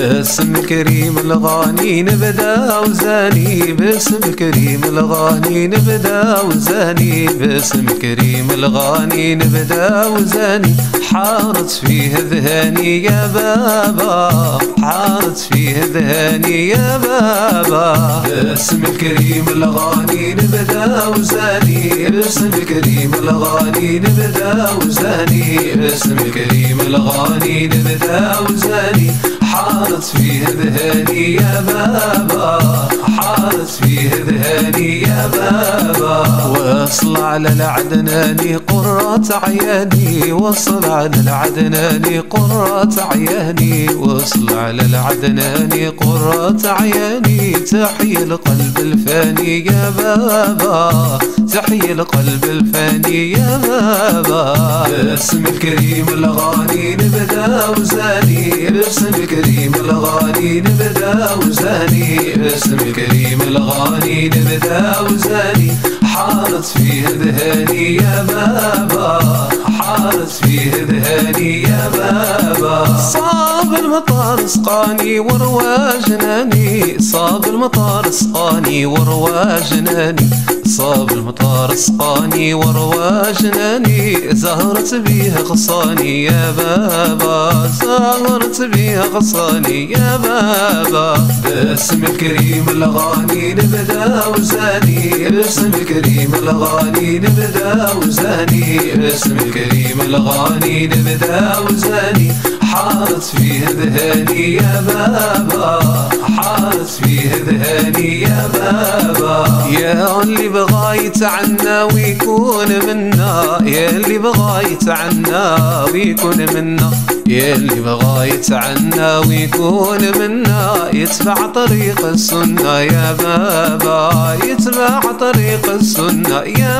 باسم كريم الغاني نبدا وزاني، باسم كريم الغاني نبدا وزاني، باسم كريم الغاني نبدا وزاني. حارت فيه ذهاني يا بابا، حارت فيه ذهاني يا بابا. باسم كريم الغاني نبدا وزاني، باسم كريم الغاني نبدا وزاني، باسم كريم الغاني نبدا وزاني. حارت فيه ذهاني يا بابا، حارت فيه ذهاني يا بابا. وصل على العدناني قرة عياني، وصل على العدناني قرة عياني، وصل على العدناني قرة عياني. تحيي القلب الفاني يا بابا، تحيي القلب الفاني يا بابا. باسم الكريم الغاني نبدا وزاني، باسم الكريم الغاني نبدا وزاني، باسم الكريم الغاني نبدا وزاني. حارت فيه ذهاني يا بابا، حارت فيه ذهاني يا بابا. صاب المطار سقاني وروى جناني، صاب المطار سقاني وروى جناني، صاب المطار سقاني وروى جناني. زهرت بيه غصاني يا بابا، زهرت بيه غصاني يا بابا. باسم الكريم الغاني نبدا وزاني، باسم الكريم الغاني نبدا وزاني، باسم الكريم الغاني نبدا وزاني. حارت فيه ذهاني يا بابا، حارت فيه ذهاني يا بابا. يا اللي بغى يتعنى ويكون منا، يا اللي بغى يتعنى ويكون منا، يا اللي بغى يتعنى ويكون منا. يتبع طريق السنة يا بابا، يتبع طريق السنة يا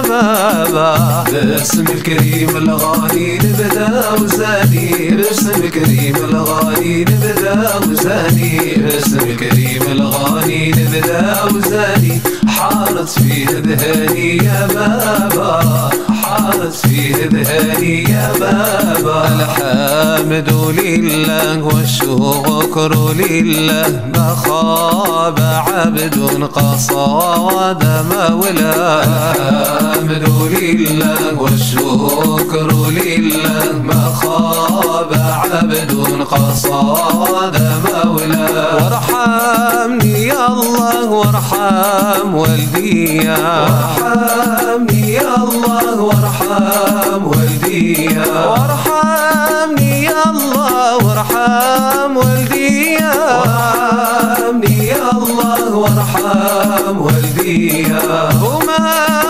بابا. باسم الكريم الغاني نبدا وزاني، باسم الكريم الغاني نبدا وزاني، باسم الكريم الغاني نبدا وزاني. حارت فيه ذهاني يا بابا، حارت فيه ذهاني يا بابا. الحمد لله والشكر لله، ما خاب عبد قصاد مولاه. الحمد لله والشكر لله، ما خاب عبد قصاد مولاه. وارحمني يا الله وارحم والدي، وارحمني يا الله وارحم والدي، وارحمني يا الله وارحم والدي، وارحمني يا الله وارحم والدي. هما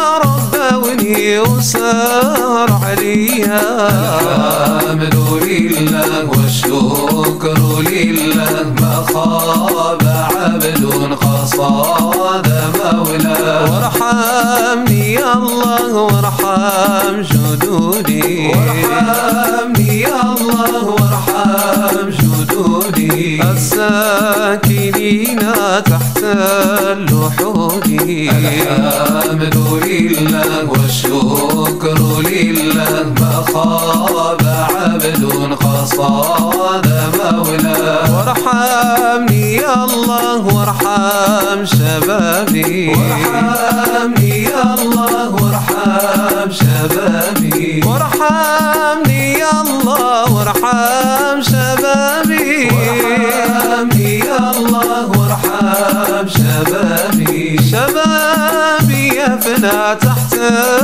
ربوني وسار عليا. الحمد لله والشكر لله، ما خاب عبد قصاد مولاه. وارحمني يا الله وارحم جدودي، وارحمني يا الله وارحم جدودي. الساكنين تحت اللحود. الحمد لله والشكر لله، ما خاب عبد قصاد مولاه. وارحمني يا الله وارحم شبابي، وارحمني يا الله وارحم شبابي، وارحمني يا الله وارحم شبابي، وارحمني يا الله وارحم شبابي. شبابي يفنى تحت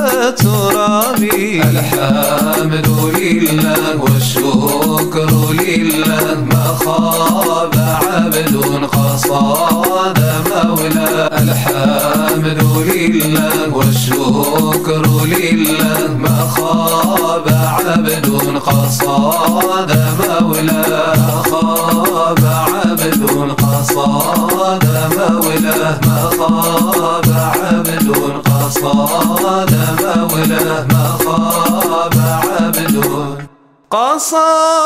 ترابي. الحمد لله والشكر لله، ما خاب عبد قصاد مولاه. الحمد لله والشكر لله، ما خاب عبد قصاد مولاه. ما خاب عبد قصاد مولاه، ما خاب عبد قصاد مولاه، ما خاب عبد قصاد